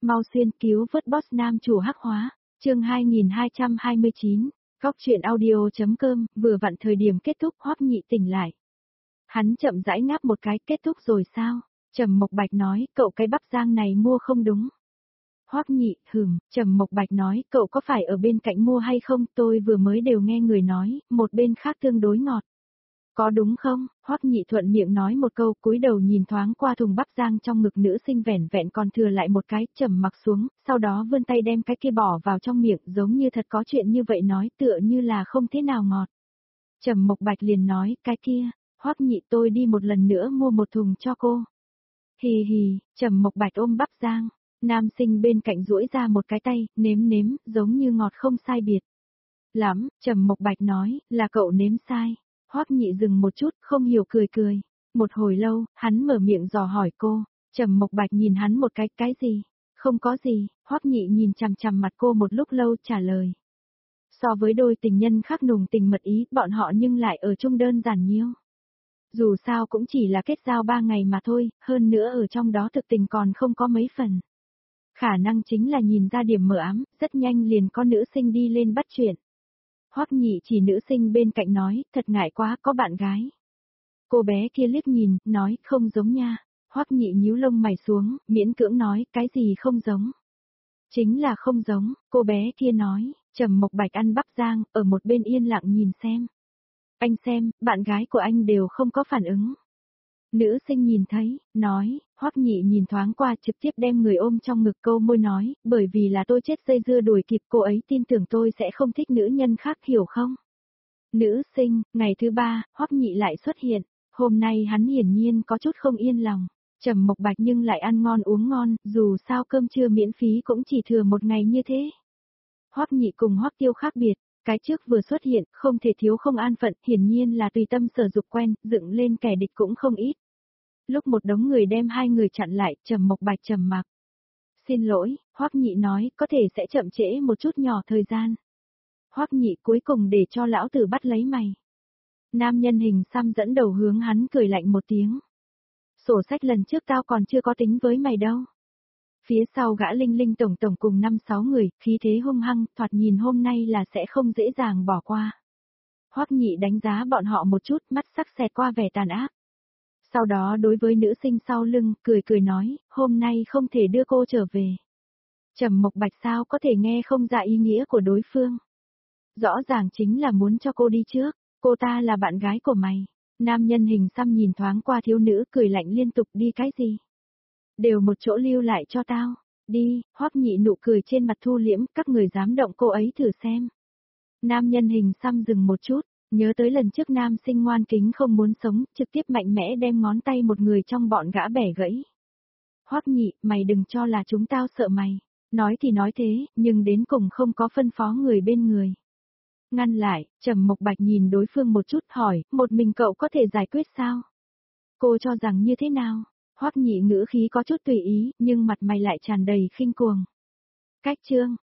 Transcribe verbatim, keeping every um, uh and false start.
mau xuyên cứu vớt boss nam chủ hắc hóa, chương hai nghìn hai trăm hai mươi chín, góc truyện audio.com, vừa vặn thời điểm kết thúc Hoắc Nhị tỉnh lại. Hắn chậm rãi ngáp một cái, kết thúc rồi sao? Trầm Mộc Bạch nói, cậu cái bắp rang này mua không đúng. Hoắc Nhị, hừm, Trầm Mộc Bạch nói, cậu có phải ở bên cạnh mua hay không, tôi vừa mới đều nghe người nói, một bên khác tương đối ngọt. Có đúng không? Hoắc Nhị thuận miệng nói một câu, cúi đầu nhìn thoáng qua thùng bắp rang trong ngực nữ sinh vẻn vẹn còn thừa lại một cái, trầm mặc xuống, sau đó vươn tay đem cái kia bỏ vào trong miệng, giống như thật có chuyện như vậy nói, tựa như là không thế nào ngọt. Trầm Mộc Bạch liền nói, cái kia, Hoắc Nhị tôi đi một lần nữa mua một thùng cho cô. Hì hì, Trầm Mộc Bạch ôm bắp rang, nam sinh bên cạnh duỗi ra một cái tay, nếm nếm, giống như ngọt không sai biệt. Lắm, Trầm Mộc Bạch nói, là cậu nếm sai. Hoắc Nhị dừng một chút, không hiểu cười cười. Một hồi lâu, hắn mở miệng dò hỏi cô, Trầm Mộc Bạch nhìn hắn một cái, cái gì? Không có gì, Hoắc Nhị nhìn chằm chằm mặt cô một lúc lâu trả lời. So với đôi tình nhân khác nùng tình mật ý, bọn họ nhưng lại ở chung đơn giản nhiêu. Dù sao cũng chỉ là kết giao ba ngày mà thôi, hơn nữa ở trong đó thực tình còn không có mấy phần. Khả năng chính là nhìn ra điểm mờ ám, rất nhanh liền có nữ sinh đi lên bắt chuyện. Hoắc Nhị chỉ nữ sinh bên cạnh nói, thật ngại quá, có bạn gái. Cô bé kia liếc nhìn, nói, không giống nha. Hoắc Nhị nhíu lông mày xuống, miễn cưỡng nói, cái gì không giống. Chính là không giống, cô bé kia nói, Trầm Mộc Bạch ăn bắp rang, ở một bên yên lặng nhìn xem. Anh xem, bạn gái của anh đều không có phản ứng. Nữ sinh nhìn thấy, nói, Hoắc Nhị nhìn thoáng qua trực tiếp đem người ôm trong ngực câu môi nói, bởi vì là tôi chết dây dưa đuổi kịp cô ấy tin tưởng tôi sẽ không thích nữ nhân khác hiểu không? Nữ sinh, ngày thứ ba, Hoắc Nhị lại xuất hiện, hôm nay hắn hiển nhiên có chút không yên lòng, Trầm Mộc Bạch nhưng lại ăn ngon uống ngon, dù sao cơm trưa miễn phí cũng chỉ thừa một ngày như thế. Hoắc Nhị cùng Hoắc Tiêu khác biệt. Cái trước vừa xuất hiện, không thể thiếu không an phận, hiển nhiên là tùy tâm sở dục quen, dựng lên kẻ địch cũng không ít. Lúc một đống người đem hai người chặn lại, Trầm Mộc Bạch trầm mặc. Xin lỗi, Hoắc Nhị nói, có thể sẽ chậm trễ một chút nhỏ thời gian. Hoắc Nhị cuối cùng để cho lão tử bắt lấy mày. Nam nhân hình xăm dẫn đầu hướng hắn cười lạnh một tiếng. Sổ sách lần trước tao còn chưa có tính với mày đâu. Phía sau gã Linh Linh tổng tổng cùng năm sáu người, khí thế hung hăng, thoạt nhìn hôm nay là sẽ không dễ dàng bỏ qua. Hoắc Nhị đánh giá bọn họ một chút, mắt sắc xẹt qua vẻ tàn ác. Sau đó đối với nữ sinh sau lưng, cười cười nói, hôm nay không thể đưa cô trở về. Trầm Mộc Bạch sao có thể nghe không ra ý nghĩa của đối phương. Rõ ràng chính là muốn cho cô đi trước, cô ta là bạn gái của mày. Nam nhân hình xăm nhìn thoáng qua thiếu nữ cười lạnh liên tục đi cái gì. Đều một chỗ lưu lại cho tao, đi, Hoắc Nhị nụ cười trên mặt thu liễm, các người dám động cô ấy thử xem. Nam nhân hình xăm dừng một chút, nhớ tới lần trước nam sinh ngoan kính không muốn sống, trực tiếp mạnh mẽ đem ngón tay một người trong bọn gã bẻ gãy. Hoắc Nhị, mày đừng cho là chúng tao sợ mày, nói thì nói thế, nhưng đến cùng không có phân phó người bên người. Ngăn lại, Trầm Mộc Bạch nhìn đối phương một chút hỏi, một mình cậu có thể giải quyết sao? Cô cho rằng như thế nào? Hoắc Nhị ngữ khí có chút tùy ý, nhưng mặt mày lại tràn đầy khinh cuồng. Cách chương,